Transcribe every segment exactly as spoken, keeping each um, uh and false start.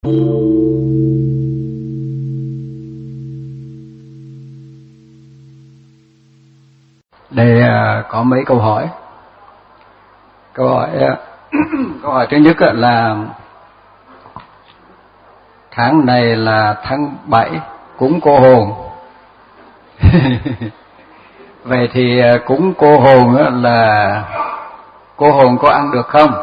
Đây có mấy câu hỏi. Câu hỏi câu hỏi thứ nhất là tháng này là tháng bảy cúng cô hồn. Vậy thì cúng cô hồn là cô hồn có ăn được không?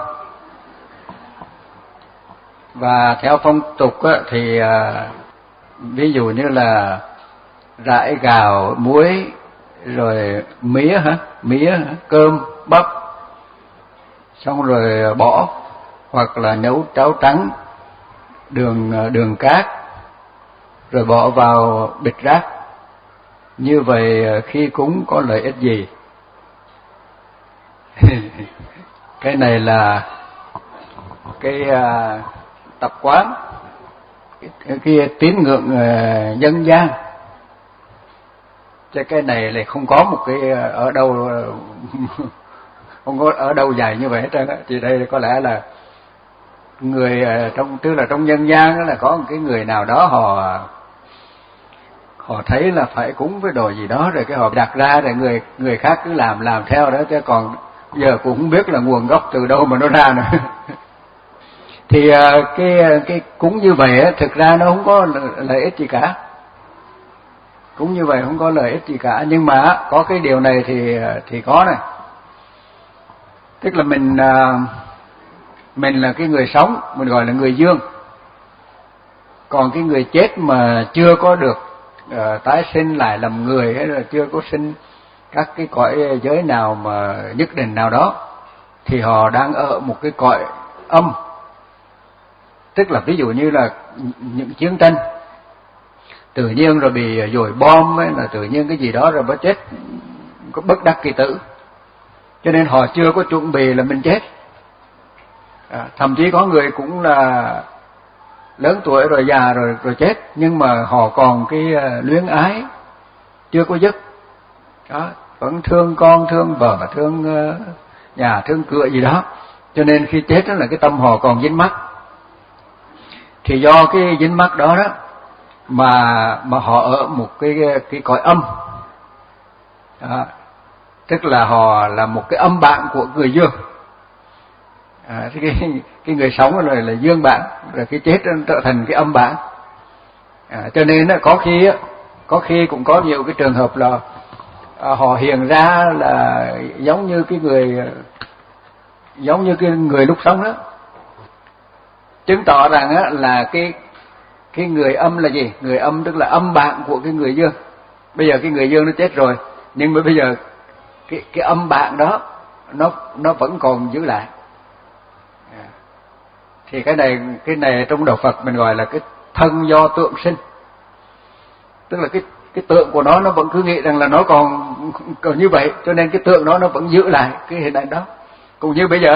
Và theo phong tục thì ví dụ như là rải gạo, muối, rồi mía hả? Mía, hả? Cơm, bắp, xong rồi bỏ, hoặc là nấu cháo trắng, đường đường cát, rồi bỏ vào bịch rác. Như vậy khi cúng có lợi ích gì? Cái này là cái uh, tập quán, cái, cái tín ngưỡng uh, dân gian. Chứ cái này lại không có một cái ở đâu không có ở đâu dài như vậy hết trơn á. Thì đây có lẽ là người trong tức là trong nhân gian đó là có một cái người nào đó họ họ thấy là phải cúng với đồ gì đó, rồi cái họ đặt ra, rồi người người khác cứ làm làm theo đó, chứ còn giờ cũng không biết là nguồn gốc từ đâu mà nó ra nữa. Thì cái cái cúng như vậy á, thực ra nó không có lợi ích gì cả. Cúng như vậy không có lợi ích gì cả, nhưng mà có cái điều này thì thì có này. Tức là mình mình là cái người sống, mình gọi là người dương. Còn cái người chết mà chưa có được uh, tái sinh lại làm người, hay là chưa có sinh các cái cõi giới nào mà nhất định nào đó, thì họ đang ở một cái cõi âm. Tức là ví dụ như là những chiến tranh tự nhiên rồi bị dội bom ấy, là tự nhiên cái gì đó rồi mới chết, có bất đắc kỳ tử, cho nên họ chưa có chuẩn bị là mình chết. À, thậm chí có người cũng là lớn tuổi rồi, già rồi rồi chết, nhưng mà họ còn cái luyến ái chưa có dứt đó, vẫn thương con, thương vợ, thương nhà, thương cửa gì đó, cho nên khi chết đó là cái tâm họ còn dính mắc. Thì do cái dính mắc đó đó mà mà họ ở một cái cái cõi âm đó. Tức là họ là một cái âm bạn của người dương. À, cái cái người sống rồi là dương bạn, rồi cái chết trở thành cái âm bạn. À, cho nên có khi có khi cũng có nhiều cái trường hợp là à, họ hiện ra là giống như cái người giống như cái người lúc sống đó, chứng tỏ rằng á, là cái cái người âm là gì? Người âm tức là âm bạn của cái người dương. Bây giờ cái người dương nó chết rồi, nhưng mà bây giờ cái cái âm bạn đó nó nó vẫn còn giữ lại. À, thì cái này cái này trong đạo Phật mình gọi là cái thân do tượng sinh. Tức là cái cái tượng của nó nó vẫn cứ nghĩ rằng là nó còn còn như vậy, cho nên cái tượng đó nó vẫn giữ lại cái hình ảnh đó. Cũng như bây giờ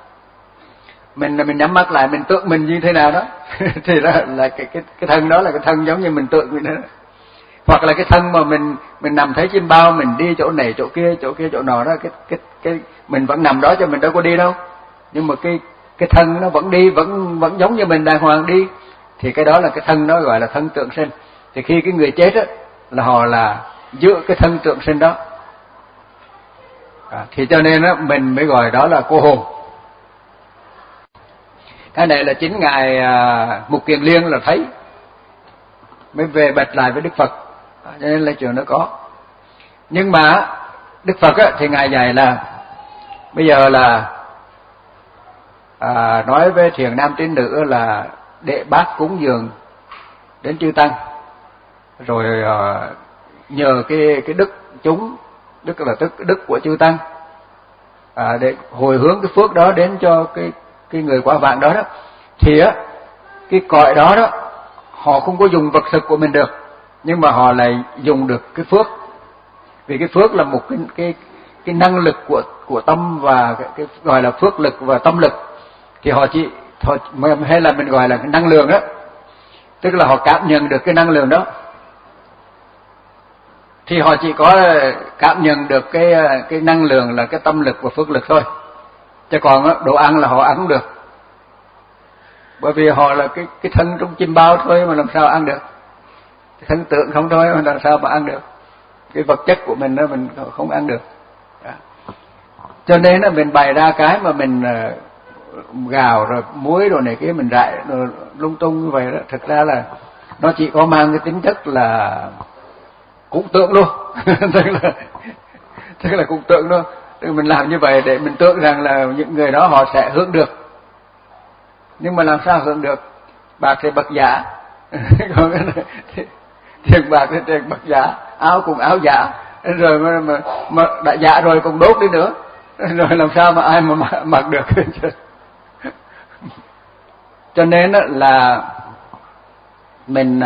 mình mình nhắm mắt lại, mình tượng mình như thế nào đó thì là, là cái cái cái thân đó là cái thân giống như mình tượng vậy đó. Hoặc là cái thân mà mình mình nằm thấy chim bao, mình đi chỗ này chỗ kia chỗ kia chỗ nọ đó, cái cái cái mình vẫn nằm đó chứ mình đâu có đi đâu, nhưng mà cái cái thân nó vẫn đi, vẫn vẫn giống như mình đàng hoàng đi, thì cái đó là cái thân nó gọi là thân tượng sinh. Thì khi cái người chết á là họ là giữ cái thân tượng sinh đó. À, thì cho nên á mình mới gọi đó là cô hồn. Cái này là chính ngài à, Mục Kiền Liên là thấy mới về bạch lại với Đức Phật, à, cho nên là chuyện nó có. Nhưng mà Đức Phật á, thì ngài dạy là bây giờ là à, nói với thiền nam tín nữ là để bác cúng dường đến chư tăng, rồi à, nhờ cái cái đức chúng, đức là tức đức của chư tăng, à, để hồi hướng cái phước đó đến cho cái cái người quả vạn đó đó, thì á cái cõi đó đó họ không có dùng vật thực của mình được, nhưng mà họ lại dùng được cái phước. Vì cái phước là một cái cái cái năng lực của của tâm, và cái, cái gọi là phước lực và tâm lực, thì họ chỉ họ, hay là mình gọi là cái năng lượng đó, tức là họ cảm nhận được cái năng lượng đó, thì họ chỉ có cảm nhận được cái cái năng lượng là cái tâm lực và phước lực thôi, chứ còn đồ ăn là họ ăn không được. bởi vì họ là cái cái thân trong chim bao thôi mà làm sao ăn được, cái thân tượng không thôi mà làm sao mà ăn được, cái vật chất của mình đó mình không ăn được. Đó. Cho nên là mình bày ra cái mà mình gạo rồi muối rồi này kia mình rải rồi lung tung như vậy đó, thực ra là nó chỉ có mang cái tính chất là cúng tượng luôn tức là tức là cúng tượng thôi. Tức mình làm như vậy để mình tưởng rằng là những người đó họ sẽ hưởng được, nhưng mà làm sao hưởng được? Bạc thì bạc giả còn tiền bạc thì tiền bạc giả, áo cùng áo giả, rồi mà, mà, mà đã giả rồi còn đốt đi nữa, rồi làm sao mà ai mà mặc được. Cho nên là mình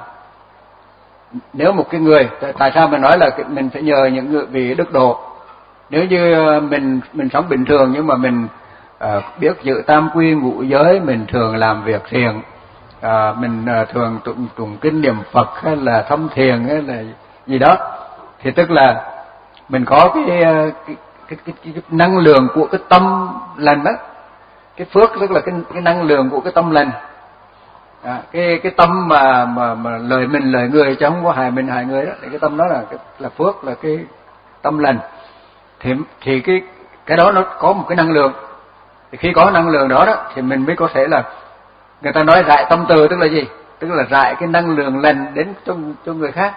nếu một cái người, tại sao mình nói là mình phải nhờ những người vị đức độ. Nếu như mình mình sống bình thường nhưng mà mình uh, biết giữ tam quy ngũ giới, mình thường làm việc thiện, uh, mình uh, thường tụng tụng kinh niệm Phật hay là thâm thiền hay là gì đó, thì tức là mình có cái cái cái, cái, cái, cái năng lượng của cái tâm lành đó. Cái phước tức là cái cái năng lượng của cái tâm lành. À, cái cái tâm mà mà mà lời mình lời người chứ không có hại mình hại người đó, thì cái tâm đó là cái là phước, là cái tâm lành. Thì thì cái cái đó nó có một cái năng lượng. Thì khi có năng lượng đó đó thì mình mới có thể là, người ta nói rải tâm từ tức là gì? Tức là rải cái năng lượng lành đến cho cho người khác.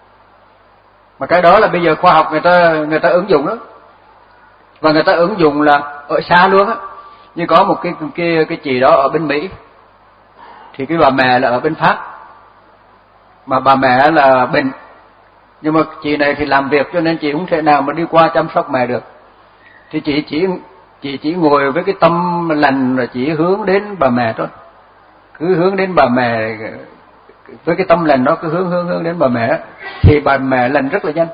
Mà cái đó là bây giờ khoa học người ta người ta ứng dụng đó. Và người ta ứng dụng là ở xa luôn á. Như có một cái cái cái chị đó ở bên Mỹ, thì cái bà mẹ là ở bên Pháp, mà bà mẹ là bệnh, nhưng mà chị này thì làm việc cho nên chị không thể nào mà đi qua chăm sóc mẹ được. Thì chị chỉ chị chỉ ngồi với cái tâm lành là chỉ hướng đến bà mẹ thôi, cứ hướng đến bà mẹ với cái tâm lành đó, cứ hướng hướng hướng đến bà mẹ, thì bà mẹ lành rất là nhanh.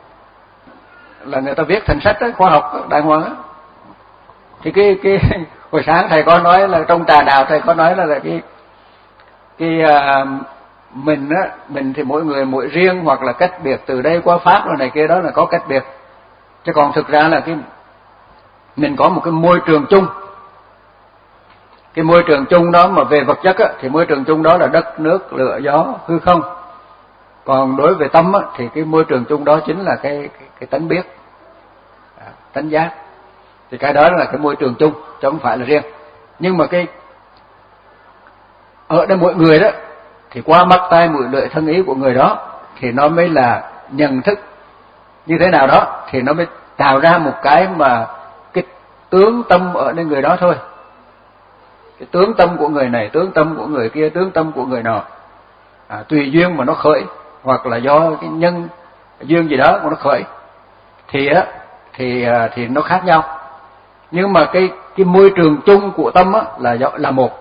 Là người ta viết thành sách đó, khoa học đàng hoàng á. Thì cái cái hồi sáng thầy có nói là trong trà đạo thầy có nói là, là cái cái uh, mình á, mình thì mỗi người mỗi riêng hoặc là cách biệt, từ đây qua Pháp rồi này kia đó là có cách biệt, chứ còn thực ra là cái mình có một cái môi trường chung. Cái môi trường chung đó mà về vật chất á, thì môi trường chung đó là đất nước lửa gió hư không. Còn đối với tâm á, thì cái môi trường chung đó chính là cái cái, cái tánh biết, à, tánh giác. Thì cái đó là cái môi trường chung chứ không phải là riêng. Nhưng mà cái ở đây mỗi người đó thì qua mắt tai mũi lưỡi thân ý của người đó thì nó mới là nhận thức như thế nào đó, thì nó mới tạo ra một cái mà cái tướng tâm ở nơi người đó thôi. Cái tướng tâm của người này, tướng tâm của người kia, tướng tâm của người nọ, à, tùy duyên mà nó khởi, hoặc là do cái nhân duyên gì đó mà nó khởi, thì á thì thì nó khác nhau. Nhưng mà cái cái môi trường chung của tâm á là là một.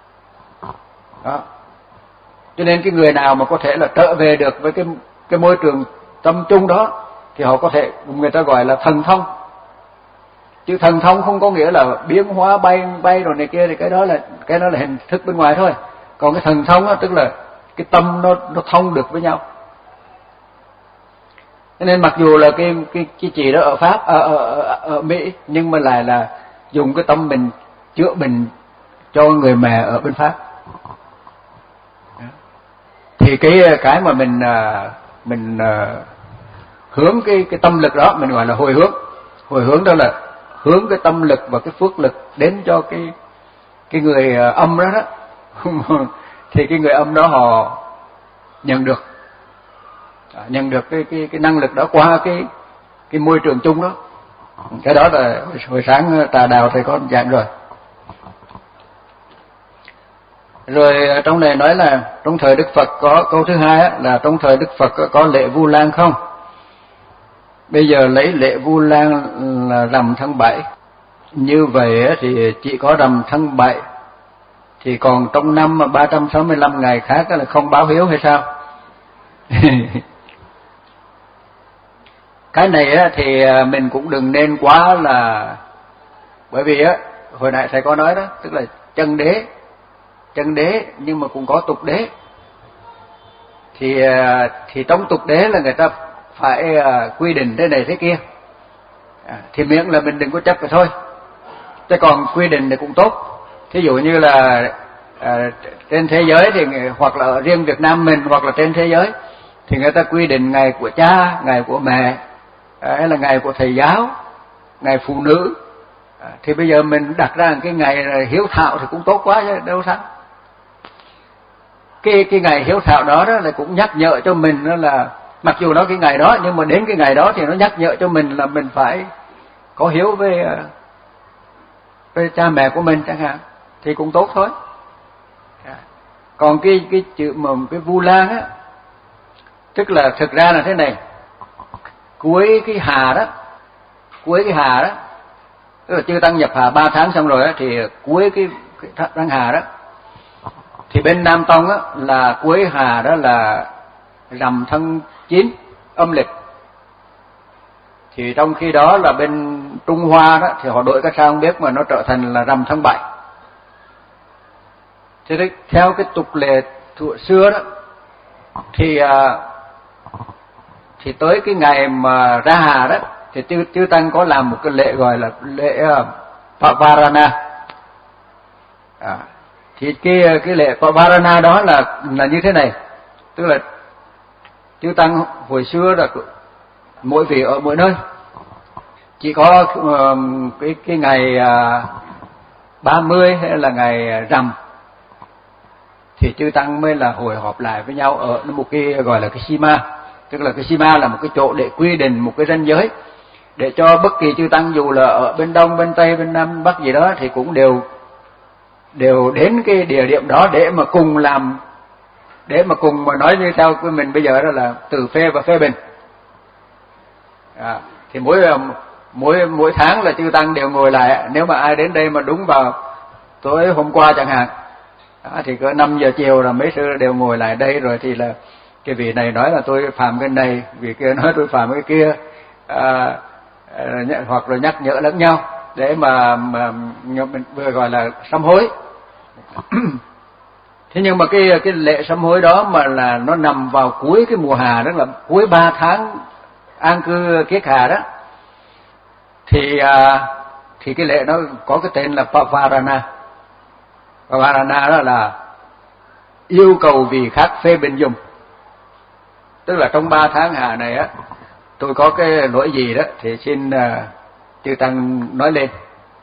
Đó. Cho nên cái người nào mà có thể là trở về được với cái cái môi trường tâm chung đó thì họ có thể, người ta gọi là thần thông. Chứ thần thông không có nghĩa là biến hóa bay bay rồi này kia, thì cái đó là cái đó là hình thức bên ngoài thôi. Còn cái thần thông đó tức là cái tâm nó nó thông được với nhau. Cho nên mặc dù là cái cái cái chị đó ở Pháp ở, ở, ở, ở Mỹ, nhưng mà lại là dùng cái tâm mình chữa bệnh cho người mẹ ở bên Pháp. Thì cái cái mà mình mình hướng cái cái tâm lực đó mình gọi là hồi hướng. Hồi hướng đó là hướng cái tâm lực và cái phước lực đến cho cái cái người âm đó đó. Thì cái người âm đó họ nhận được nhận được cái cái cái năng lực đó qua cái cái môi trường chung đó. Cái đó là hồi, hồi sáng trà đạo thầy có giảng rồi. Rồi trong này nói là trong thời Đức Phật có câu thứ hai á, là trong thời Đức Phật có lễ Vu Lan không? Bây giờ lấy lễ Vu Lan là rằm tháng bảy. Như vậy thì chỉ có rằm tháng bảy, thì còn trong năm ba trăm sáu mươi lăm ngày khác là không báo hiếu hay sao? Cái này thì mình cũng đừng nên quá là, bởi vì á hồi nãy thầy có nói đó, tức là chân đế chân đế nhưng mà cũng có tục đế. Thì thì trong tục đế là người ta phải quy định thế này thế kia, à, thì miễn là mình đừng có chấp vậy thôi. Chứ còn quy định thì cũng tốt. Thí dụ như là à, trên thế giới thì hoặc là ở riêng Việt Nam mình hoặc là trên thế giới thì người ta quy định ngày của cha, ngày của mẹ, hay là ngày của thầy giáo, ngày phụ nữ. À, thì bây giờ mình đặt ra cái ngày hiếu thảo thì cũng tốt quá chứ đâu sao. Cái cái ngày hiếu thảo đó, đó là cũng nhắc nhở cho mình đó là mặc dù nó cái ngày đó nhưng mà đến cái ngày đó thì nó nhắc nhở cho mình là mình phải có hiếu với với cha mẹ của mình chẳng hạn, thì cũng tốt thôi. Còn cái cái chữ mà cái Vu Lan á, tức là thực ra là thế này, cuối cái hà đó, cuối cái hà đó, tức là chư tăng nhập hà ba tháng xong rồi á, thì cuối cái, cái tháng hà đó, thì bên Nam Tông á là cuối hà đó là rằm tháng chín âm lịch. Thì trong khi đó là bên Trung Hoa đó thì họ đổi cái sao không biết mà nó trở thành là rằm tháng bảy. Thế đấy, theo cái tục lệ thuở xưa đó thì thì tới cái ngày mà ra hà đó thì chư, chư tăng có làm một cái lễ gọi là lễ Pavarana. À, thì cái cái lễ Pavarana đó là là như thế này, tức là chư tăng hồi xưa là mỗi vị ở mỗi nơi, chỉ có uh, cái cái ngày uh, ba mươi hay là ngày rằm thì chư tăng mới là hội họp lại với nhau ở một cái gọi là cái sima, tức là cái sima là một cái chỗ để quy định một cái ranh giới để cho bất kỳ chư tăng dù là ở bên đông, bên tây, bên nam, bên bắc gì đó thì cũng đều đều đến cái địa điểm đó để mà cùng làm, để mà cùng mà nói như theo của mình bây giờ đó là từ phê và phê bình. À, thì mỗi mỗi mỗi tháng là chư tăng đều ngồi lại, nếu mà ai đến đây mà đúng vào tối hôm qua chẳng hạn, à, thì cỡ năm giờ chiều là mấy sư đều ngồi lại đây rồi, thì là cái vị này nói là tôi phạm cái này, vị kia nói tôi phạm cái kia, à, hoặc là nhắc nhở lẫn nhau để mà, mà mình vừa gọi là sám hối. Thế nhưng mà cái cái lễ sám hối đó mà là nó nằm vào cuối cái mùa hà, đó là cuối ba tháng an cư kiết hà đó, thì à, thì cái lễ nó có cái tên là Pavarana. Pavarana đó là yêu cầu vị khác phê bình dùng, tức là trong ba tháng hà này á, tôi có cái lỗi gì đó thì xin uh, chư tăng nói lên.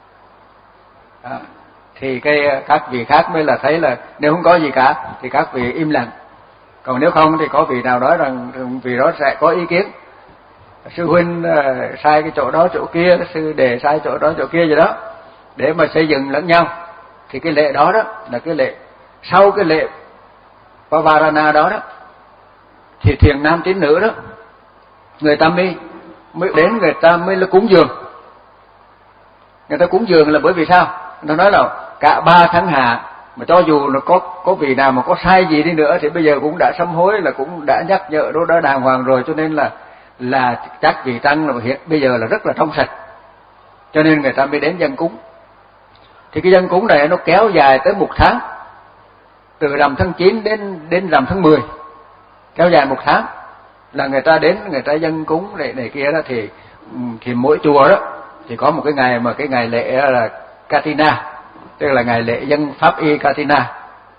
À, thì cái các vị khác mới là thấy là nếu không có gì cả thì các vị im lặng, còn nếu không thì có vị nào nói rằng vị đó sẽ có ý kiến, sư huynh uh, sai cái chỗ đó chỗ kia, sư đề sai chỗ đó chỗ kia gì đó, để mà xây dựng lẫn nhau. Thì cái lễ đó đó là cái lễ sau cái lễ Pavarana đó đó thì thiền nam tín nữ đó người ta mới mới đến, người ta mới là cúng dường. Người ta cúng dường là bởi vì sao? Nó nói là cả ba tháng hà mà cho dù nó có có vị nào mà có sai gì đi nữa thì bây giờ cũng đã sám hối, là cũng đã nhắc nhở đó đã đàng hoàng rồi, cho nên là là các vị tăng là hiện bây giờ là rất là trong sạch, cho nên người ta mới đến dân cúng. Thì cái dân cúng này nó kéo dài tới một tháng, từ rằm tháng chín đến đến rằm tháng mười, kéo dài một tháng là người ta đến, người ta dân cúng này này kia đó. Thì thì mỗi chùa đó thì có một cái ngày mà cái ngày lễ là Katina, tức là ngày lễ dân pháp y Katina.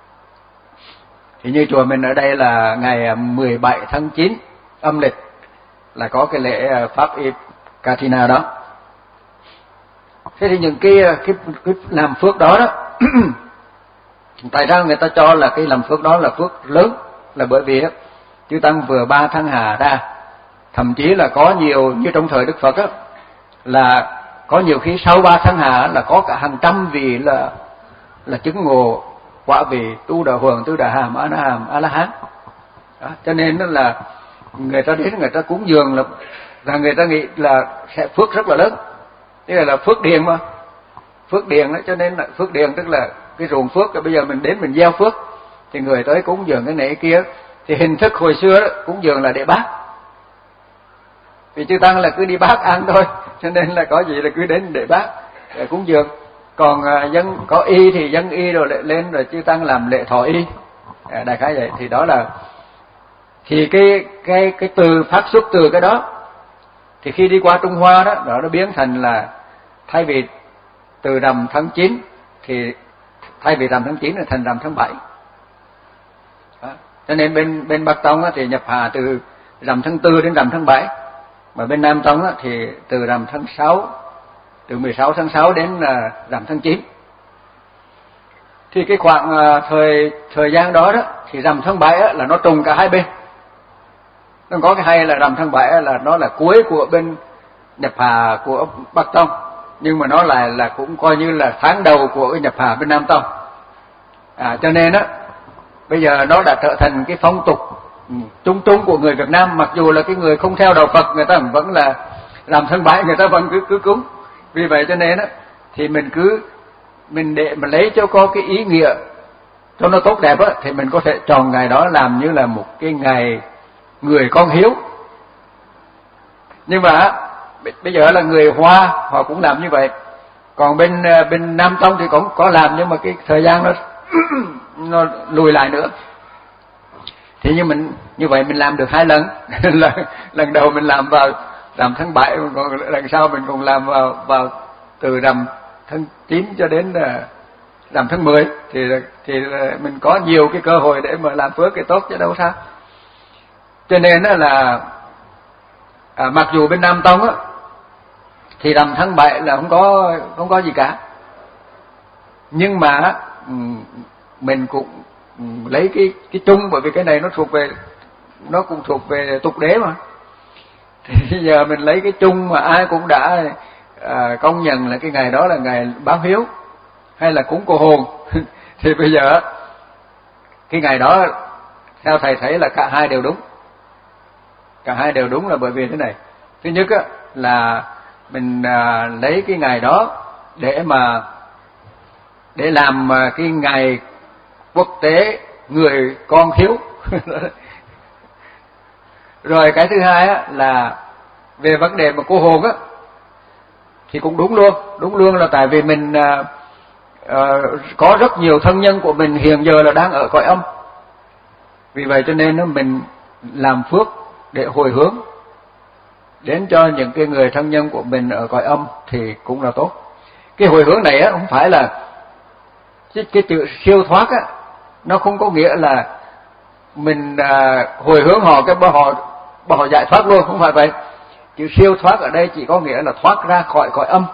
Thì như chùa mình ở đây là ngày mười bảy tháng chín âm lịch là có cái lễ pháp y Katina đó. Thế thì những cái cái, cái làm phước đó đó tại sao người ta cho là cái làm phước đó là phước lớn, là bởi vì đó, chư tăng vừa ba tháng hà ra, thậm chí là có nhiều như trong thời Đức Phật đó, là có nhiều khi sau ba tháng hà là có cả hàng trăm vị là là chứng ngộ quả vị tu đà hoàng, tu đà hàm, a la hàm, a la hán. Cho nên đó là người ta đến người ta cúng dường là là người ta nghĩ là sẽ phước rất là lớn. Thế là, là phước điền mà, phước điền đó, cho nên là phước điền tức là cái ruộng phước. Bây giờ mình đến mình gieo phước thì người tới cúng dường cái này cái kia, thì hình thức hồi xưa đó, cúng dường là để bác, vì chư tăng là cứ đi bác ăn thôi, cho nên là có gì là cứ đến để bác để cúng dường. Còn uh, dân có y thì dân y rồi lại lên rồi chư tăng làm lễ thọ y, à, đại khái vậy. Thì đó là thì cái cái cái từ phát xuất từ cái đó, thì khi đi qua Trung Hoa đó, đó nó biến thành là thay vì từ rằm tháng chín thì thay vì rằm tháng chín là thành rằm tháng bảy. Đó. Cho nên bên bên Bắc Tông á, thì nhập hà từ rằm tháng tư đến rằm tháng bảy, mà bên Nam Tông á, thì từ rằm tháng sáu, từ mười sáu tháng sáu đến là rằm tháng chín. Thì cái khoảng uh, thời thời gian đó đó thì rằm tháng bảy á, là nó trùng cả hai bên. Nó có cái hay là rằm tháng bảy á, là nó là cuối của bên nhập hà của Bắc Tông, nhưng mà nó lại là cũng coi như là tháng đầu của cái nhập hà bên Nam Tông. À, cho nên á bây giờ nó đã trở thành cái phong tục chung chung của người Việt Nam, mặc dù là cái người không theo đạo Phật người ta vẫn là rằm tháng bảy người ta vẫn cứ cứ cúng. Vì vậy cho nên á thì mình cứ mình để mà lấy cho có cái ý nghĩa cho nó tốt đẹp á, thì mình có thể chọn ngày đó làm như là một cái ngày người con hiếu. Nhưng mà bây giờ là người Hoa họ cũng làm như vậy, còn bên bên Nam Tông thì cũng có làm, nhưng mà cái thời gian nó nó lùi lại nữa. Thì như mình như vậy mình làm được hai lần. lần lần đầu mình làm vào rằm tháng bảy, còn lần sau mình còn làm vào vào từ rằm tháng chín cho đến rằm tháng mười, thì thì mình có nhiều cái cơ hội để mà làm phước cái tốt chứ đâu sao. Cho nên là à, mặc dù bên Nam Tông á thì rằm tháng bảy là không có không có gì cả, nhưng mà mình cũng lấy cái cái chung, bởi vì cái này nó thuộc về nó cũng thuộc về tục đế mà. Thì bây giờ mình lấy cái chung mà ai cũng đã à, công nhận là cái ngày đó là ngày báo hiếu hay là cúng cô hồn. Thì bây giờ cái ngày đó theo thầy thấy là cả hai đều đúng. Cả hai đều đúng là bởi vì thế này. Thứ nhất á, là mình à, lấy cái ngày đó để mà để làm cái ngày quốc tế người con hiếu. Rồi cái thứ hai á, là về vấn đề mà cô hồn á thì cũng đúng luôn, đúng luôn là tại vì mình à, à, có rất nhiều thân nhân của mình hiện giờ là đang ở cõi âm. Vì vậy cho nên nó mình làm phước để hồi hướng đến cho những cái người thân nhân của mình ở cõi âm thì cũng là tốt. Cái hồi hướng này á không phải là cái, cái chữ siêu thoát á, nó không có nghĩa là mình à, hồi hướng họ cái bao họ bao họ giải thoát luôn, không phải vậy. Chữ siêu thoát ở đây chỉ có nghĩa là thoát ra khỏi cõi âm.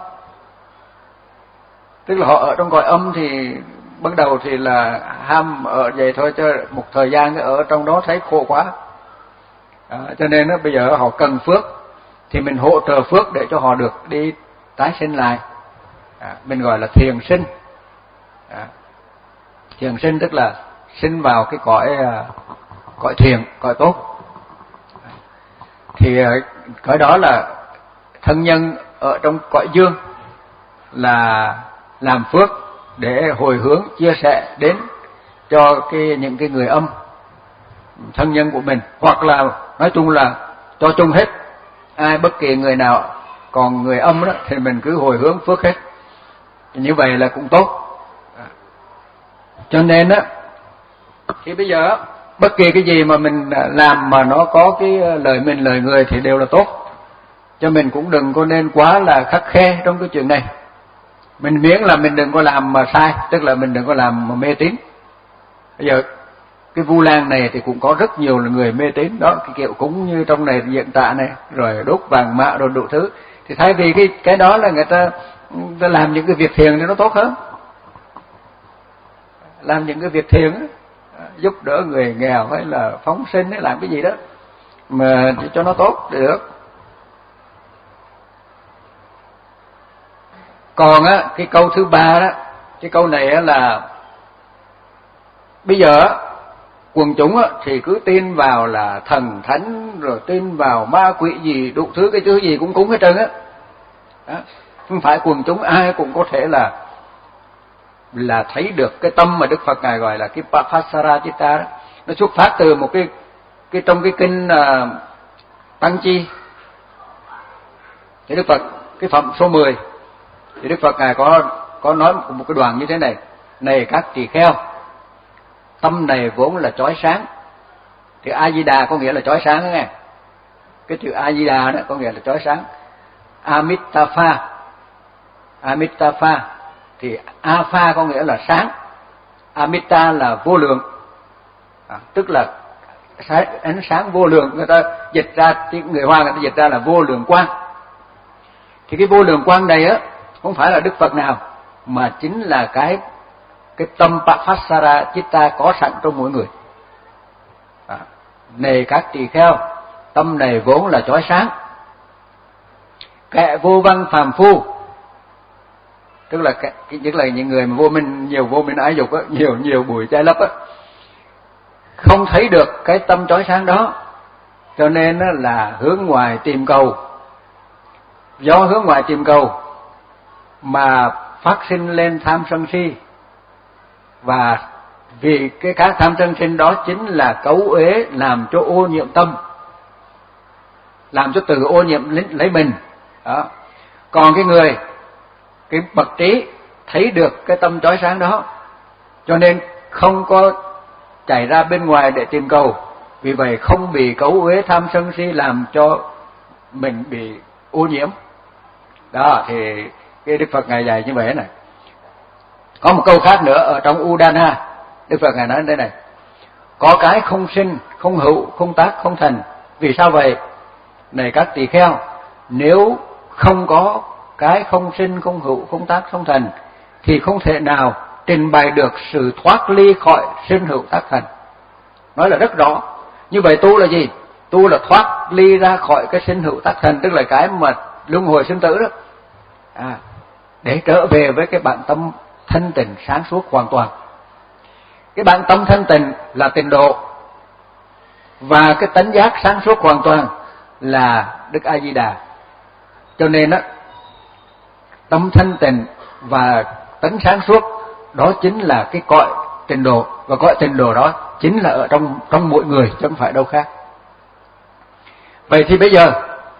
Tức là họ ở trong cõi âm thì ban đầu thì là ham ở vậy thôi, cho một thời gian ở trong đó thấy khổ quá. À, cho nên đó, bây giờ họ cần phước thì mình hỗ trợ phước để cho họ được đi tái sinh lại. À, mình gọi là thiền sinh. À, thiền sinh tức là sinh vào cái cõi cõi thiền, cõi tốt. Thì cõi đó là thân nhân ở trong cõi dương là làm phước để hồi hướng chia sẻ đến cho cái những cái người âm thân nhân của mình, hoặc là nói chung là cho chung hết, ai bất kỳ người nào còn người âm đó thì mình cứ hồi hướng phước hết. Như vậy là cũng tốt. Cho nên á thì bây giờ bất kỳ cái gì mà mình làm mà nó có cái lời mình lời người thì đều là tốt. Cho mình cũng đừng có nên quá là khắt khe trong cái chuyện này. Mình miễn là mình đừng có làm mà sai, tức là mình đừng có làm mà mê tín. Bây giờ cái Vu Lan này thì cũng có rất nhiều người mê tín đó, cái kiểu cúng như trong này diện tạ này, rồi đốt vàng mã rồi đủ thứ. Thì thay vì cái cái đó là người ta, người ta làm những cái việc thiền thì nó tốt hơn. Làm những cái việc thiền giúp đỡ người nghèo hay là phóng sinh hay làm cái gì đó mà cho nó tốt thì được. Còn á cái câu thứ ba đó, cái câu này á là bây giờ quần chúng á thì cứ tin vào là thần thánh, rồi tin vào ma quỷ gì đủ thứ, cái thứ gì cũng cúng hết trơn á. Đó. Không phải quần chúng ai cũng có thể là là thấy được cái tâm mà Đức Phật ngài gọi là cái Pasarajita đó. Nó xuất phát từ một cái cái trong cái kinh uh, Tăng Chi. Thì Đức Phật cái phẩm số mười thì Đức Phật ngài có có nói một cái đoạn như thế này: này các tỳ kheo, tâm này vốn là chói sáng. Thì A Di Đà có nghĩa là chói sáng đó nghe. Cái chữ A Di Đà đó có nghĩa là chói sáng. Amitabha, Amitabha thì Alpha có nghĩa là sáng, Amita là vô lượng, à, tức là ánh sáng vô lượng. Người ta dịch ra, người Hoa người ta dịch ra là vô lượng quang. Thì cái vô lượng quang này á không phải là Đức Phật nào, mà chính là cái cái tâm Pasara Chitta có sẵn trong mỗi người. À, này các tỳ kheo, tâm này vốn là chói sáng, kẻ vô văn phàm phu, tức là cái, tức là những người mà vô minh, nhiều vô minh ái dục á, nhiều nhiều bụi che lấp á, không thấy được cái tâm chói sáng đó, cho nên là hướng ngoài tìm cầu. Do hướng ngoài tìm cầu mà phát sinh lên tham sân si, và vì cái các tham sân sinh đó chính là cấu uế làm cho ô nhiễm tâm, làm cho tự ô nhiễm lấy mình đó. Còn cái người, cái bậc trí thấy được cái tâm chói sáng đó, cho nên không có chạy ra bên ngoài để tìm cầu, vì vậy không bị cấu uế tham sân si làm cho mình bị ô nhiễm đó. Thì cái Đức Phật ngài dạy như vậy này. Có một câu khác nữa ở trong Udana, Đức Phật ngài nói đây này: có cái không sinh, không hữu, không tác, không thành. Vì sao vậy? Này các tỳ kheo, nếu không có cái không sinh, không hữu, không tác, không thành thì không thể nào trình bày được sự thoát ly khỏi sinh hữu tác thành. Nói là rất rõ. Như vậy tu là gì? Tu là thoát ly ra khỏi cái sinh hữu tác thành, tức là cái mà luân hồi sinh tử đó. À, để trở về với cái bản tâm thanh tịnh sáng suốt hoàn toàn. Cái bản tâm thanh tịnh là tịnh độ, và cái tánh giác sáng suốt hoàn toàn là Đức A Di Đà. Cho nên á, tâm thanh tịnh và tánh sáng suốt đó chính là cái cõi tịnh độ, và cõi tịnh độ đó chính là ở trong trong mỗi người chứ không phải đâu khác. Vậy thì bây giờ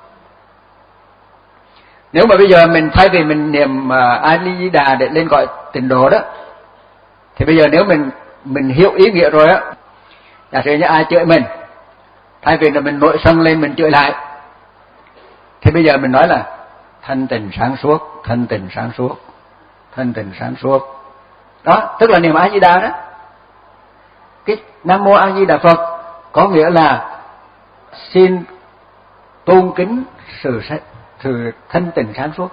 nếu mà bây giờ mình thay vì mình niệm A Di Đà để lên cõi tịnh độ đó, thì bây giờ nếu mình mình hiểu ý nghĩa rồi á, giả sử như ai chửi mình, thay vì là mình nổi sân lên mình chửi lại, thì bây giờ mình nói là thanh tịnh sáng suốt, thanh tịnh sáng suốt, thanh tịnh sáng suốt. Đó, tức là niệm A Di Đà đó. Cái Nam Mô A Di Đà Phật có nghĩa là xin tôn kính sự sự thanh tịnh sáng suốt.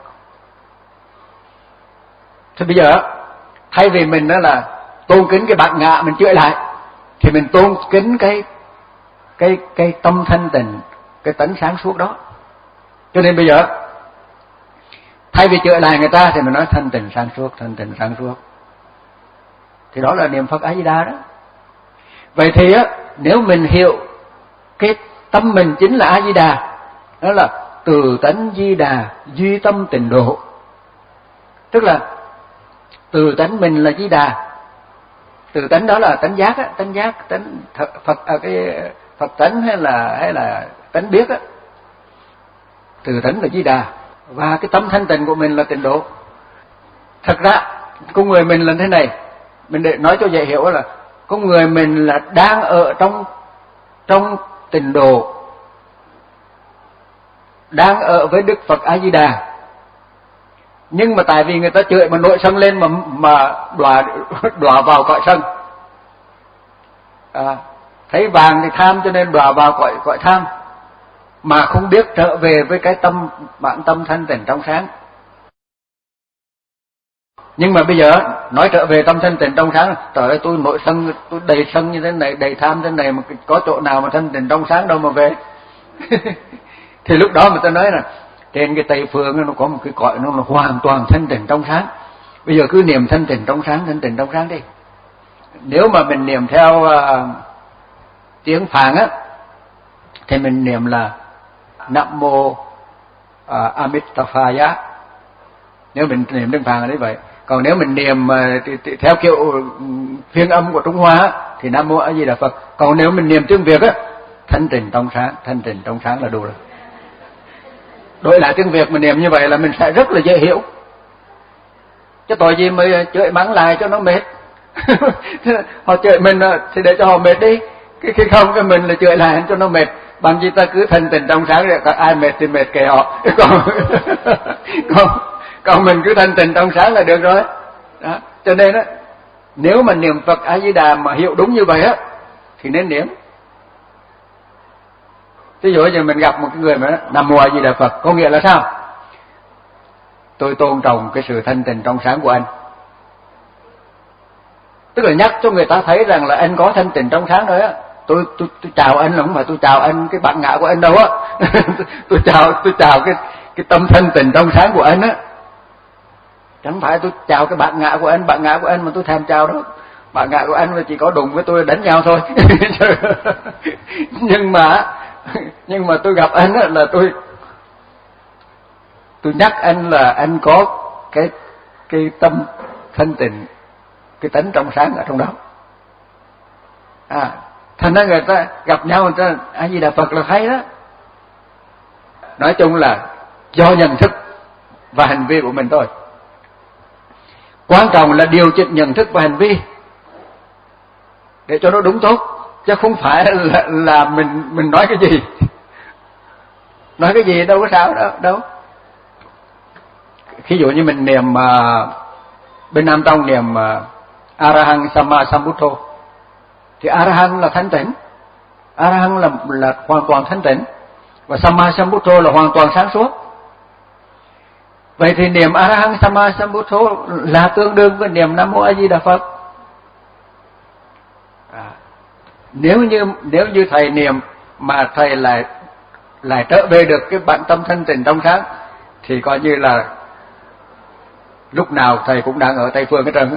Thì bây giờ thay vì mình đó là tôn kính cái bản ngã mình chửi lại, thì mình tôn kính cái cái cái tâm thanh tịnh, cái tánh sáng suốt đó. Cho nên bây giờ thay vì chửi lại người ta thì mình nói thanh tịnh sáng suốt, thanh tịnh sáng suốt. Thì đó là niệm Phật A Di Đà đó. Vậy thì á, nếu mình hiểu cái tâm mình chính là A Di Đà, đó là từ tánh Di Đà duy tâm tịnh độ, tức là từ tánh mình là Di Đà. Từ tánh đó là tánh giác á, tánh giác, tánh Phật, à, cái Phật tánh hay là hay là tánh biết á. Từ tánh là Di Đà, và cái tâm thanh tịnh của mình là tịnh độ. Thật ra con người mình là thế này, mình để nói cho dễ hiểu là con người mình là đang ở trong trong tịnh độ, đang ở với Đức Phật A Di Đà. Nhưng mà tại vì người ta chửi mà nổi sân lên mà mà đọa đọa vào cõi sân, à, thấy vàng thì tham cho nên đọa vào cõi cõi tham, mà không biết trở về với cái tâm bản tâm thanh tịnh trong sáng. Nhưng mà bây giờ nói trở về tâm thanh tịnh trong sáng, trời ơi tôi nổi sân, tôi đầy sân như thế này, đầy tham thế này, mà có chỗ nào mà thanh tịnh trong sáng đâu mà về. Thì lúc đó người ta nói là trên cái Tây Phương nó có một cái cõi nó là hoàn toàn thanh tịnh trong sáng. Bây giờ cứ niệm thanh tịnh trong sáng, thanh tịnh trong sáng đi. Nếu mà mình niệm theo uh, tiếng Phạn á, thì mình niệm là Nam Mô uh, Amitabhaya. Nếu mình niệm tiếng Phạn là như vậy. Còn nếu mình niệm uh, theo kiểu phiên âm của Trung Hoa thì Nam Mô A Di Đà Phật. Còn nếu mình niệm tiếng Việt á, thanh tịnh trong sáng, thanh tịnh trong sáng là đủ rồi. Đổi lại tiếng Việt mình niệm như vậy là mình sẽ rất là dễ hiểu. Chứ tội gì mới chửi mắng lại cho nó mệt. Họ chửi mình thì để cho họ mệt đi. Cái khi không cái mình là chửi lại cho nó mệt. Bằng gì ta cứ thanh tịnh trong sáng, ai mệt thì mệt kệ họ. Còn, còn, còn mình cứ thanh tịnh trong sáng là được rồi. Đó. Cho nên á, Nếu mà niệm Phật A Di Đà mà hiểu đúng như vậy á thì nên niệm. Ví dụ như mình gặp một người mà Nam Mô A Di Đà Phật, có nghĩa là sao? Tôi tôn trọng cái sự thanh tịnh trong sáng của anh. Tức là nhắc cho người ta thấy rằng là anh có thanh tịnh trong sáng rồi á. Tôi tôi tôi chào anh là không phải tôi chào anh cái bản ngã của anh đâu á. tôi chào tôi chào cái cái tâm thanh tịnh trong sáng của anh á. Chẳng phải tôi chào cái bản ngã của anh, bản ngã của anh mà tôi thèm chào đó. Bản ngã của anh là chỉ có đụng với tôi đánh nhau thôi. nhưng mà nhưng mà tôi gặp anh á là tôi tôi nhắc anh là anh có cái cái tâm thanh tịnh, cái tánh trong sáng ở trong đó. À, thành ra người ta gặp nhau người ta A Di Đà Phật là hay đó. Nói chung là do nhận thức và hành vi của mình thôi. Quan trọng là điều chỉnh nhận thức và hành vi để cho nó đúng tốt, chứ không phải là, là mình mình nói cái gì nói cái gì đâu có sao đâu đâu. Ví dụ như mình niệm uh, bên Nam Tông niệm uh, Arahant Sama Sambuddho thì Arahant là thanh tịnh, Arahant là là hoàn toàn thanh tịnh, và Sama Sambuddho là hoàn toàn sáng suốt. Vậy thì niệm Arahant Sama Sambuddho là tương đương với niệm Nam Mô A Di Đà Phật. À, nếu như nếu như thầy niệm mà thầy lại lại trở về được cái bản tâm thanh tịnh trong sáng thì coi như là lúc nào thầy cũng đang ở Tây Phương hết trơn.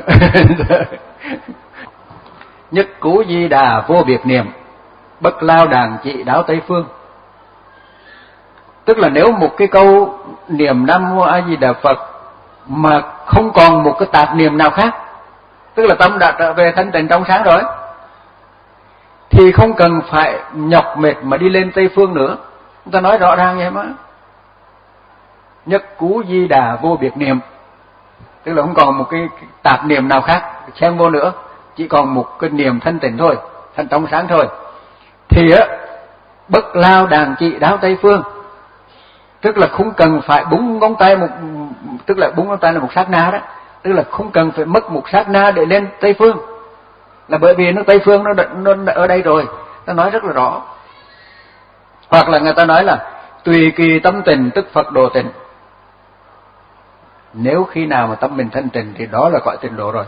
Nhất cú Di Đà vô biệt niệm, bất lao đàn trị đáo Tây Phương. Tức là nếu một cái câu niệm Nam Mô A Di Đà Phật mà không còn một cái tạp niệm nào khác, tức là tâm đã trở về thanh tịnh trong sáng rồi, thì không cần phải nhọc mệt mà đi lên Tây Phương nữa. Người ta nói rõ ràng vậy mà. Nhất cú Di Đà vô biệt niệm, tức là không còn một cái tạp niệm nào khác xen vô nữa, chỉ còn một cái niệm thanh tịnh thôi, thanh trong sáng thôi. Thì á, bất lao đàn trị đáo Tây Phương, tức là không cần phải búng ngón tay một, tức là búng ngón tay là một sát na đó, tức là không cần phải mất một sát na để lên Tây Phương, là bởi vì nó Tây Phương nó, nó ở đây rồi. Ta nói rất là rõ. Hoặc là người ta nói là tùy kỳ tâm tình tức Phật độ tịnh. Nếu khi nào mà tâm mình thanh tịnh thì đó là gọi tịnh độ rồi.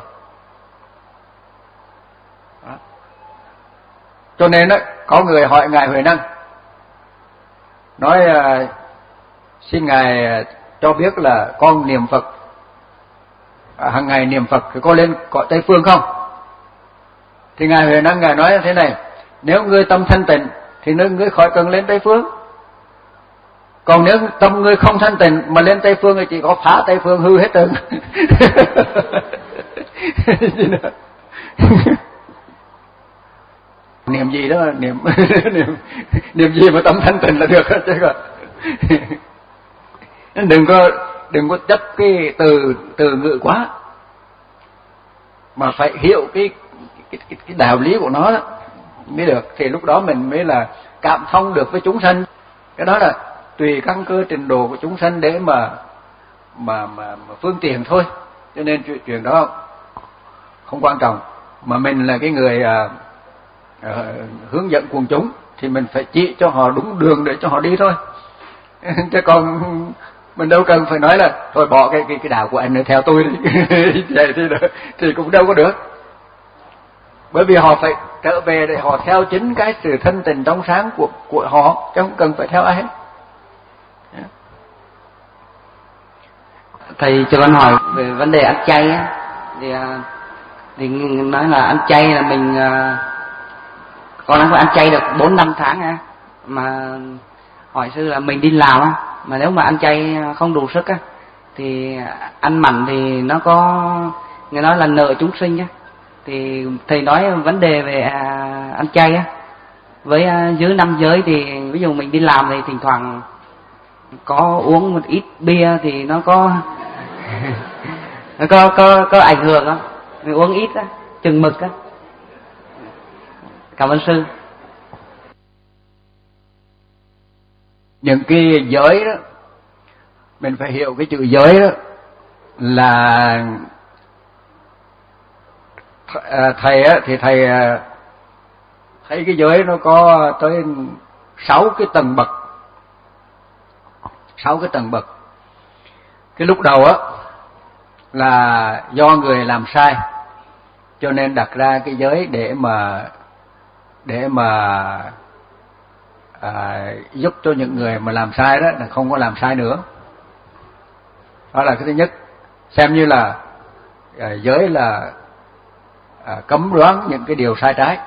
Đó. Cho nên đó, có người hỏi Ngài Huệ Năng, nói uh, xin Ngài cho biết là con niệm Phật à, hàng ngày niệm Phật thì có lên cõi Tây Phương không? Thì Ngài Huệ Năng Ngài nói thế này: nếu ngươi tâm thanh tịnh thì ngươi khỏi cần lên Tây Phương. Còn nếu tâm ngươi không thanh tịnh mà lên Tây Phương thì chỉ có phá Tây Phương hư hết trơn. Niệm gì đó, niệm niệm niệm gì mà tâm thanh tịnh là được hết chứ còn. Đừng có đừng có chấp cái từ từ ngữ quá, mà phải hiểu cái cái, cái, cái đạo lý của nó đó mới được, thì lúc đó mình mới là cảm thông được với chúng sanh. Cái đó là tùy căn cơ trình độ của chúng sanh để mà mà mà, mà phương tiện thôi, cho nên chuyện, chuyện đó không quan trọng. Mà mình là cái người à, à, hướng dẫn quần chúng thì mình phải chỉ cho họ đúng đường để cho họ đi thôi. Chứ còn mình đâu cần phải nói là thôi bỏ cái cái cái đạo của anh nữa theo tôi đi. Vậy thì thì cũng đâu có được. Bởi vì họ phải trở về để họ theo chính cái sự thanh tịnh trong sáng của của họ, chứ không cần phải theo ai hết. Thầy cho con hỏi về vấn đề ăn chay á, thì thì nói là ăn chay là mình con đang phải ăn chay được bốn năm tháng á, mà hỏi sư là mình đi làm á, mà nếu mà ăn chay không đủ sức á thì ăn mặn thì nó có, người nói là nợ chúng sinh á, thì thầy nói vấn đề về à, ăn chay á, với à, dưới năm giới thì ví dụ mình đi làm thì thỉnh thoảng có uống một ít bia thì nó có nó có có có ảnh hưởng không? Mình uống ít á, chừng mực á. Cảm ơn sư. Những cái giới đó mình phải hiểu cái chữ giới đó là thầy á thì thầy thấy cái giới nó có tới sáu cái tầng bậc, sáu cái tầng bậc. Cái lúc đầu á là do người làm sai cho nên đặt ra cái giới để mà để mà à, giúp cho những người mà làm sai đó là không có làm sai nữa. Đó là cái thứ nhất, xem như là à, giới là à, cấm đoán những cái điều sai trái.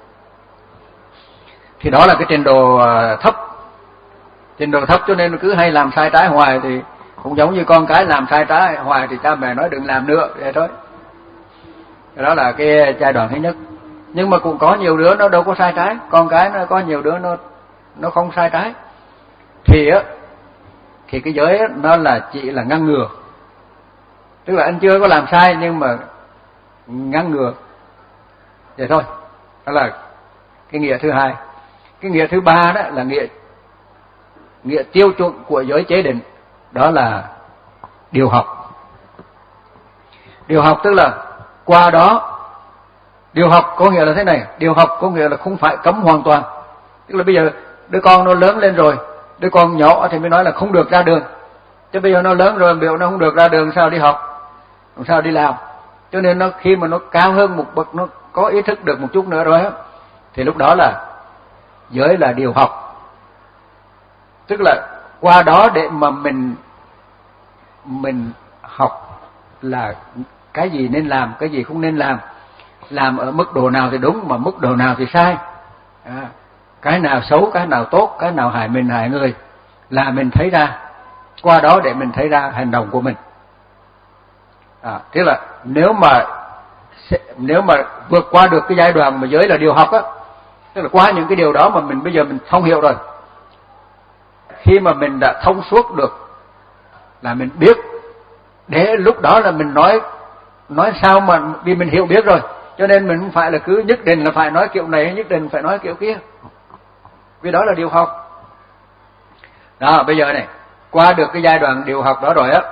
Thì đó là cái trình độ à, thấp, trình độ thấp cho nên cứ hay làm sai trái hoài, thì cũng giống như con cái làm sai trái hoài thì cha mẹ nói đừng làm nữa vậy thôi. Đó là cái giai đoạn thứ nhất. Nhưng mà cũng có nhiều đứa nó đâu có sai trái, con cái nó có nhiều đứa nó nó không sai trái. Thì á thì cái giới á, nó là chỉ là ngăn ngừa. Tức là anh chưa có làm sai nhưng mà ngăn ngừa. Vậy thôi. Đó là cái nghĩa thứ hai. Cái nghĩa thứ ba đó là nghĩa nghĩa tiêu chuẩn của giới chế định, đó là điều học. Điều học tức là qua đó, điều học có nghĩa là thế này, điều học có nghĩa là không phải cấm hoàn toàn. Tức là bây giờ đứa con nó lớn lên rồi, đứa con nhỏ thì mới nói là không được ra đường. Chứ bây giờ nó lớn rồi biểu nó không được ra đường sao đi học, làm sao đi làm. Cho nên nó khi mà nó cao hơn một bậc, nó có ý thức được một chút nữa rồi á, thì lúc đó là giới là điều học. Tức là qua đó để mà mình mình học là cái gì nên làm, cái gì không nên làm, làm ở mức độ nào thì đúng mà mức độ nào thì sai, à, cái nào xấu, cái nào tốt, cái nào hại mình hại người là mình thấy ra. Qua đó để mình thấy ra hành động của mình. À, thế là nếu mà nếu mà vượt qua được cái giai đoạn mà giới là điều học á, tức là qua những cái điều đó mà mình bây giờ mình thông hiểu rồi, khi mà mình đã thông suốt được là mình biết, để lúc đó là mình nói nói sao mà vì mình hiểu biết rồi, cho nên mình không phải là cứ nhất định là phải nói kiểu này, nhất định phải nói kiểu kia, vì đó là điều học. Đó, bây giờ này, qua được cái giai đoạn điều học đó rồi á,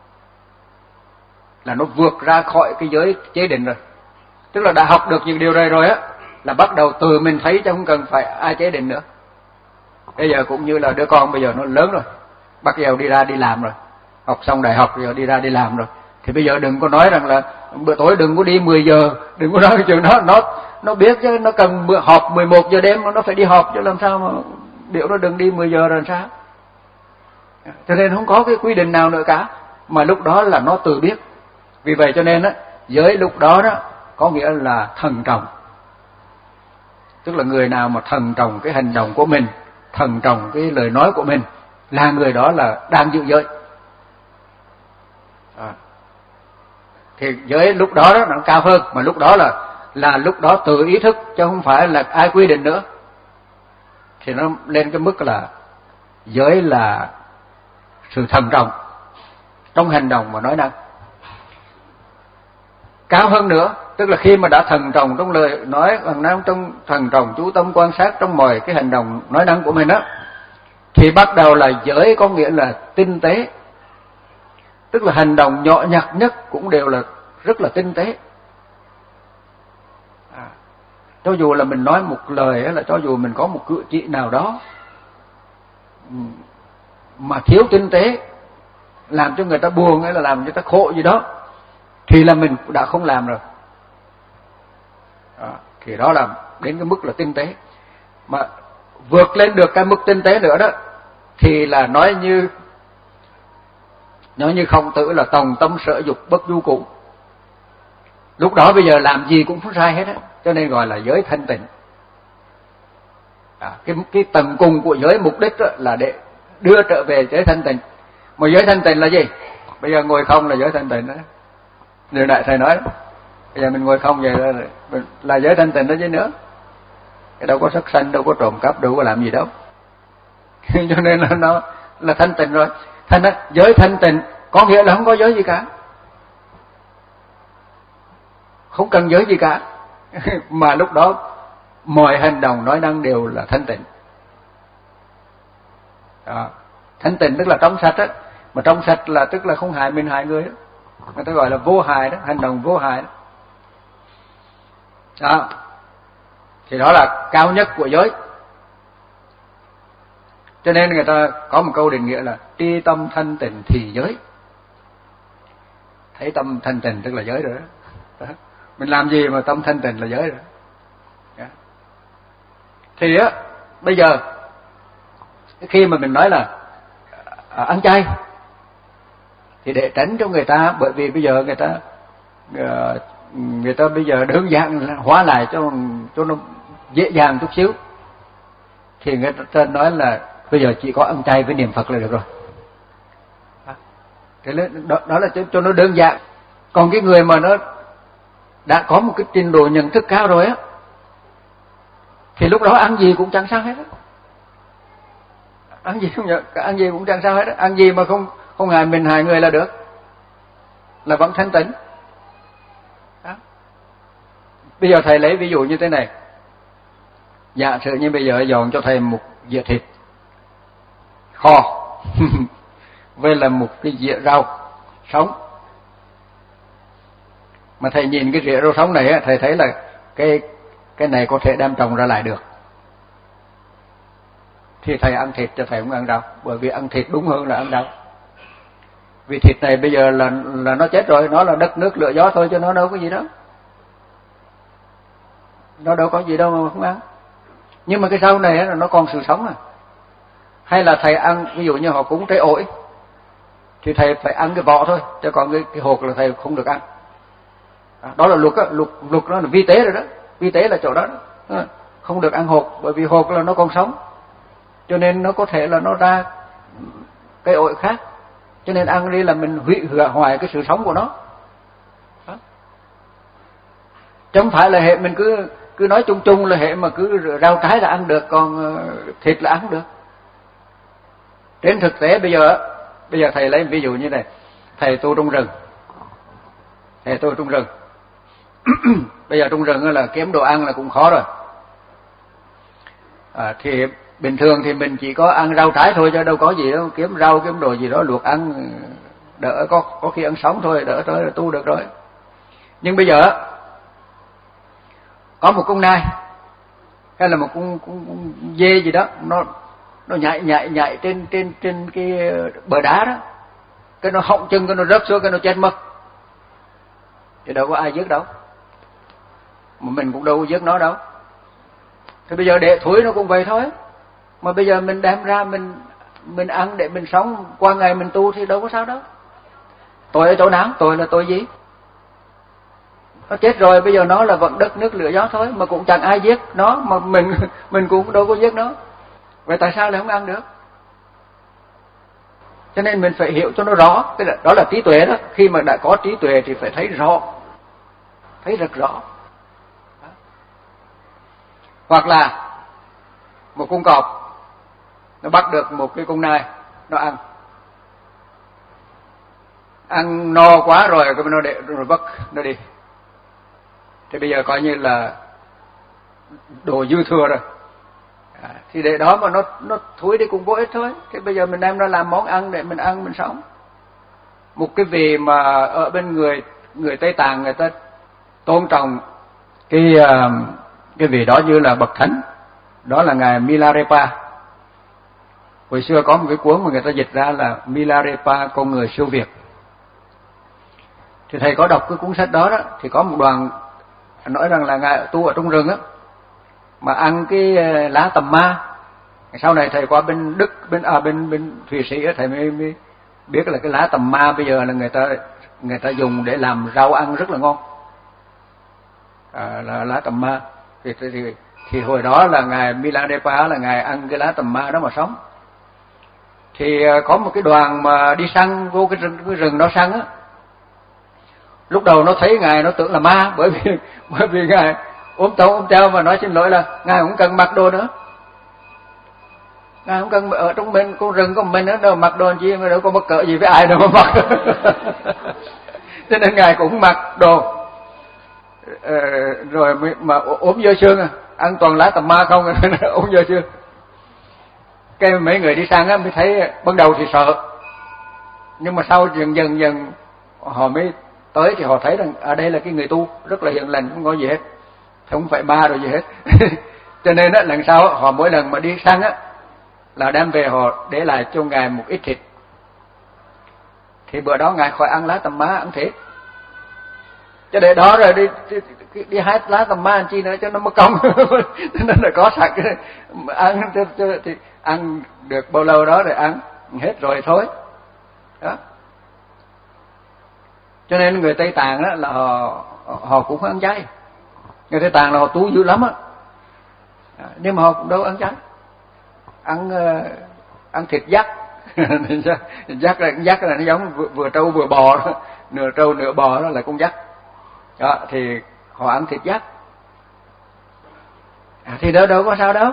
là nó vượt ra khỏi cái giới chế định rồi. Tức là đã học được những điều này rồi á, là bắt đầu từ mình thấy chứ không cần phải ai chế định nữa. Bây giờ cũng như là đứa con bây giờ nó lớn rồi, bắt đầu đi ra đi làm rồi, học xong đại học rồi đi ra đi làm rồi, thì bây giờ đừng có nói rằng là bữa tối đừng có đi mười giờ, đừng có nói cái chuyện đó. Nó nó biết chứ, nó cần bữa họp mười một giờ đêm nó phải đi họp chứ, làm sao mà biểu nó đừng đi mười giờ rồi sao. Cho nên không có cái quy định nào nữa cả, mà lúc đó là nó tự biết. Vì vậy cho nên á, giới lúc đó đó có nghĩa là thần trọng. Tức là người nào mà thần trọng cái hành động của mình, thần trọng cái lời nói của mình, là người đó là đang giữ giới. À. Thì giới lúc đó đó nó cao hơn, mà lúc đó là là lúc đó tự ý thức chứ không phải là ai quy định nữa. Thì nó lên cái mức là giới là sự thần trọng trong hành động và nói năng. Cao hơn nữa, tức là khi mà đã thần trọng trong lời nói, bằng năng trong thần trọng chú tâm quan sát trong mọi cái hành động nói năng của mình á, thì bắt đầu là giới có nghĩa là tinh tế. Tức là hành động nhỏ nhặt nhất cũng đều là rất là tinh tế. À, cho dù là mình nói một lời hay là cho dù mình có một cử chỉ nào đó mà thiếu tinh tế, làm cho người ta buồn hay là làm cho người ta khổ gì đó, thì là mình đã không làm rồi. À, thì đó là đến cái mức là tinh tế. Mà vượt lên được cái mức tinh tế nữa đó, thì là nói như nói như Khổng Tử là tòng tâm sở dục bất du cụ. Lúc đó bây giờ làm gì cũng không sai hết á, cho nên gọi là giới thanh tịnh. À, cái cái tầng cùng của giới mục đích là để đưa trở về giới thanh tịnh. Mà giới thanh tịnh là gì? Bây giờ ngồi không là giới thanh tịnh đó. Điều đại thầy nói, bây giờ mình ngồi không vậy là, là giới thanh tịnh đó chứ nữa. Cái đâu có sát sanh, đâu có trộm cắp, đâu có làm gì đâu. Cho nên là nó là thanh tịnh rồi. Thanh đó, giới thanh tịnh có nghĩa là không có giới gì cả, không cần giới gì cả. Mà lúc đó mọi hành động nói năng đều là thanh tịnh. Đó. Thanh tịnh tức là trong sạch á, mà trong sạch là tức là không hại mình hại người đó. Người ta gọi là vô hại đó, hành động vô hại đó. Đó. Thì đó là cao nhất của giới. Cho nên người ta có một câu định nghĩa là tri tâm thanh tịnh thì giới. Thấy tâm thanh tịnh tức là giới rồi đó. Đó. Mình làm gì mà tâm thanh tịnh là giới rồi. Đó. Thì á, bây giờ khi mà mình nói là à, ăn chay thì để tránh cho người ta, bởi vì bây giờ người ta người ta bây giờ đơn giản hóa lại cho cho nó dễ dàng chút xíu, thì người ta nói là bây giờ chỉ có ăn chay với niệm Phật là được rồi. Thế đó, đó là cho, cho nó đơn giản. Còn cái người mà nó đã có một cái trình độ nhận thức cao rồi á, thì lúc đó ăn gì cũng chẳng sao hết á. Ăn gì không nhớ, ăn gì cũng chẳng sao hết á. Ăn gì mà không không hại mình hại người là được, là vẫn thanh tịnh. Đó. Bây giờ thầy lấy ví dụ như thế này. Giả sử như bây giờ dọn cho thầy một dĩa thịt kho với là một cái dĩa rau sống, mà thầy nhìn cái dĩa rau sống này thầy thấy là cái cái này có thể đem trồng ra lại được, thì thầy ăn thịt cho thầy không ăn rau, bởi vì ăn thịt đúng hơn là ăn rau. Vì thịt này bây giờ là là nó chết rồi, nó là đất nước lửa gió thôi, chứ nó đâu có gì đâu, nó đâu có gì đâu mà không ăn. Nhưng mà cái rau này là nó còn sự sống à. Hay là thầy ăn, ví dụ như họ cúng trái ổi thì thầy phải ăn cái vỏ thôi, chứ còn cái, cái hột là thầy không được ăn. Đó là luật á, luật luật nó là vi tế rồi đó, vi tế là chỗ đó, đó. Không được ăn hột, bởi vì hột là nó còn sống, cho nên nó có thể là nó ra cái ổi khác, cho nên ăn đi là mình hủy hoại cái sự sống của nó. Đó. Chứ không phải là hệ mình cứ cứ nói chung chung là hệ mà cứ rau trái là ăn được, còn thịt là ăn được. Trên thực tế bây giờ bây giờ thầy lấy ví dụ như này, thầy tu trong rừng, thầy tu trong rừng bây giờ trong rừng là kiếm đồ ăn là cũng khó rồi. À, thì bình thường thì mình chỉ có ăn rau trái thôi, chứ đâu có gì đâu, kiếm rau kiếm đồ gì đó luộc ăn đỡ, có có khi ăn sống thôi, đỡ tới là tu được rồi. Nhưng bây giờ có một con nai hay là một con, con, con dê gì đó, nó nó nhảy nhảy nhảy trên trên trên cái bờ đá đó, cái nó họng chân, cái nó rớt xuống, cái nó chết mất, thì đâu có ai giết đâu, mà mình cũng đâu có giết nó đâu. Thì bây giờ để thúi nó cũng vậy thôi, mà bây giờ mình đem ra mình mình ăn để mình sống qua ngày mình tu thì đâu có sao đâu. Tội ở chỗ nào? Tội là tội gì? Nó chết rồi, bây giờ nó là vận đất nước lửa gió thôi, mà cũng chẳng ai giết nó, mà mình mình cũng đâu có giết nó. Vậy tại sao lại không ăn được? Cho nên mình phải hiểu cho nó rõ, cái đó là trí tuệ đó. Khi mà đã có trí tuệ thì phải thấy rõ, thấy rất rõ. Đó. Hoặc là một con cọp nó bắt được một cái con nai, nó ăn ăn no quá rồi, cái nó để rồi bắt nó đi, thì bây giờ coi như là đồ dư thừa rồi. À, thì để đó mà nó nó thúi đi cũng vô ích thôi. Thì bây giờ mình đem ra làm món ăn để mình ăn mình sống. Một cái vị mà ở bên người người Tây Tạng người ta tôn trọng cái cái vị đó như là bậc thánh, đó là ngài Milarepa. Hồi xưa có một cái cuốn mà người ta dịch ra là Milarepa con người siêu việt. Thì thầy có đọc cái cuốn sách đó đó, thì có một đoạn nói rằng là ngài tu ở trong rừng á, mà ăn cái lá tầm ma. Sau này thầy qua bên Đức, bên à bên bên Thụy Sĩ á, thầy mới, mới biết là cái lá tầm ma bây giờ là người ta người ta dùng để làm rau ăn rất là ngon. À, là lá tầm ma. Thì, thì thì hồi đó là ngài Milarepa là ngài ăn cái lá tầm ma đó mà sống. Thì có một cái đoàn mà đi săn vô cái rừng, cái rừng đó săn á. Lúc đầu nó thấy ngài nó tưởng là ma, bởi vì bởi vì ngài ốm tấu ốm treo và nói xin lỗi là ngài không cần mặc đồ nữa, ngài không cần ở trong bên con rừng của mình nữa đâu, mặc đồ chi mà đâu có mắc cỡ gì với ai đâu mà mặc. Cho nên ngài cũng mặc đồ ờ, rồi mà ốm dơ xương à, ăn toàn lá tầm ma không, ốm dơ xương. Cái mấy người đi săn á mới thấy ban đầu thì sợ, nhưng mà sau dần dần dần họ mới tới thì họ thấy rằng ở đây là cái người tu rất là hiền lành, không có gì hết. không phải ma rồi gì hết. Cho nên á, lần sau họ mỗi lần mà đi săn á là đem về họ để lại cho ngài một ít thịt, thì bữa đó ngài khỏi ăn lá tầm má, ăn thịt. Cho để đó rồi đi đi, đi, đi hái lá tầm má ăn chi nữa cho nó mất công. Nên là có sẵn ăn thì ăn được bao lâu đó rồi ăn hết rồi thôi. Đó. Cho nên người Tây Tạng đó là họ họ cũng ăn chay. Người Tây Tạng là họ tú dữ lắm á. Nhưng mà họ cũng đâu ăn chay. Ăn uh, ăn thịt dắt. Dắt là dắt là nó giống vừa, vừa trâu vừa bò đó. Nửa trâu nửa bò đó là con dắt. Đó thì họ ăn thịt dắt. À, thì đâu đâu có sao đâu.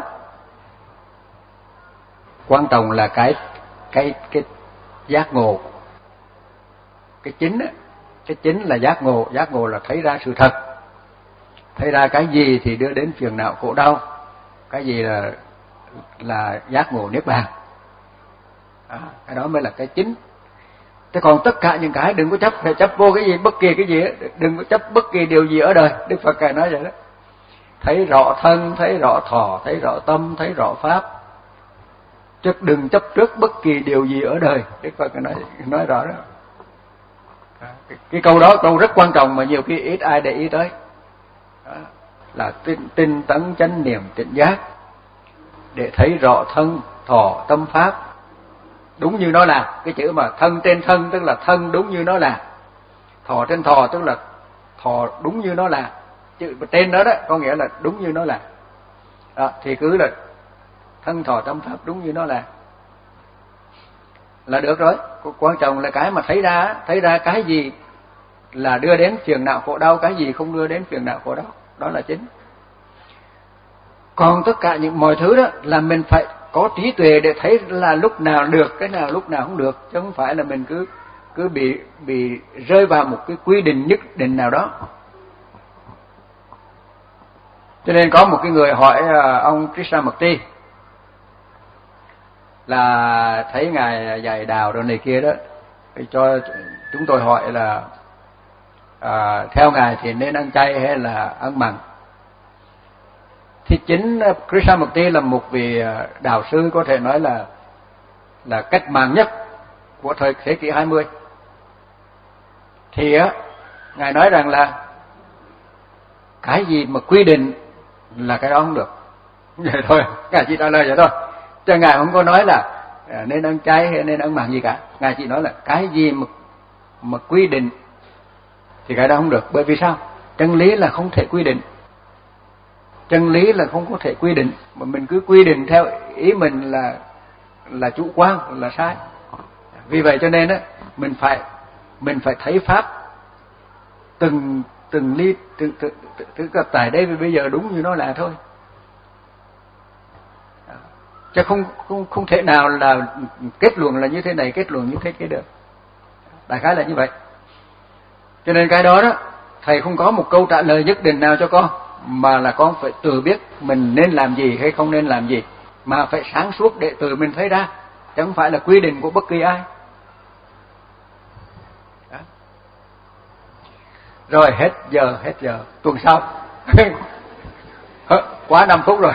Quan trọng là cái cái cái giác ngộ. Cái chính á, cái chính là giác ngộ, giác ngộ là thấy ra sự thật. Thấy ra cái gì thì đưa đến phiền não khổ đau, cái gì là là giác ngộ niết bàn. À, cái đó mới là cái chính. Thế còn tất cả những cái đừng có chấp, phải chấp vô cái gì, bất kỳ cái gì, đừng có chấp bất kỳ điều gì ở đời. Đức Phật Ngài nói vậy đó. Thấy rõ thân, thấy rõ thọ, thấy rõ tâm, thấy rõ pháp. Chứ đừng chấp trước bất kỳ điều gì ở đời. Đức Phật nói nói rõ đó. Cái, cái câu đó câu rất quan trọng mà nhiều khi ít ai để ý tới. Đó, là tinh, tinh tấn chánh niệm tỉnh giác để thấy rõ thân, thọ, tâm pháp đúng như nó là. Cái chữ mà thân trên thân tức là thân đúng như nó là, thọ trên thọ tức là thọ đúng như nó là. Chữ trên đó đó có nghĩa là đúng như nó là. Đó, thì cứ là thân thọ tâm pháp đúng như nó là là được rồi. Quan trọng là cái mà thấy ra, thấy ra cái gì là đưa đến phiền não khổ đau, cái gì không đưa đến phiền não khổ đau, đó là chính. Còn tất cả những mọi thứ đó là mình phải có trí tuệ để thấy là lúc nào được, cái nào lúc nào không được, chứ không phải là mình cứ cứ bị bị rơi vào một cái quy định nhất định nào đó. Cho nên có một cái người hỏi ông Krishnamurti là thấy ngài dạy đạo đồ này kia đó, thì cho chúng tôi hỏi là à, theo ngài thì nên ăn chay hay là ăn mặn. Thì chính Krishnamurti là một vị đạo sư có thể nói là là cách mạng nhất của thời thế kỷ hai mươi. Thì á ngài nói rằng là cái gì mà quy định là cái đó không được. Vậy thôi, ngài chỉ trả lời vậy thôi. Chứ ngài không có nói là nên ăn chay hay nên ăn mặn gì cả. Ngài chỉ nói là cái gì mà mà quy định thì cái đó không được. Bởi vì sao? Chân lý là không thể quy định. Chân lý là không có thể quy định, mà mình cứ quy định theo ý mình là là chủ quan, là sai. Vì vậy cho nên á mình phải mình phải thấy pháp từng từng ly từng từng từng tại đây bây giờ đúng như nó là thôi. Chứ không không không thể nào là kết luận là như thế này, kết luận như thế kia được. Đại khái là như vậy. Cho nên cái đó đó thầy không có một câu trả lời nhất định nào cho con, mà là con phải tự biết mình nên làm gì hay không nên làm gì, mà phải sáng suốt để tự mình thấy ra, chứ không phải là quy định của bất kỳ ai. Đó. Rồi hết giờ, hết giờ. Tuần sau. Quá năm phút rồi.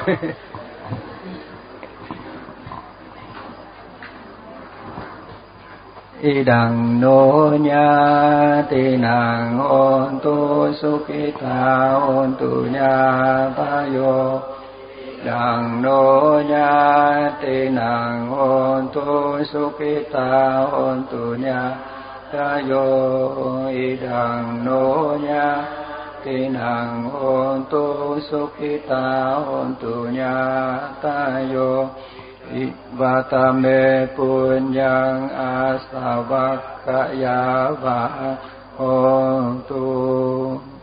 Idang no nya tinang ontu sukita ontu nya tayo. Idang no nya tinang ontu sukita ontu nya tayo. Idang no nya tinang ontu sukita ontu nya tayo. Vatame punyang asavakaya va hontu.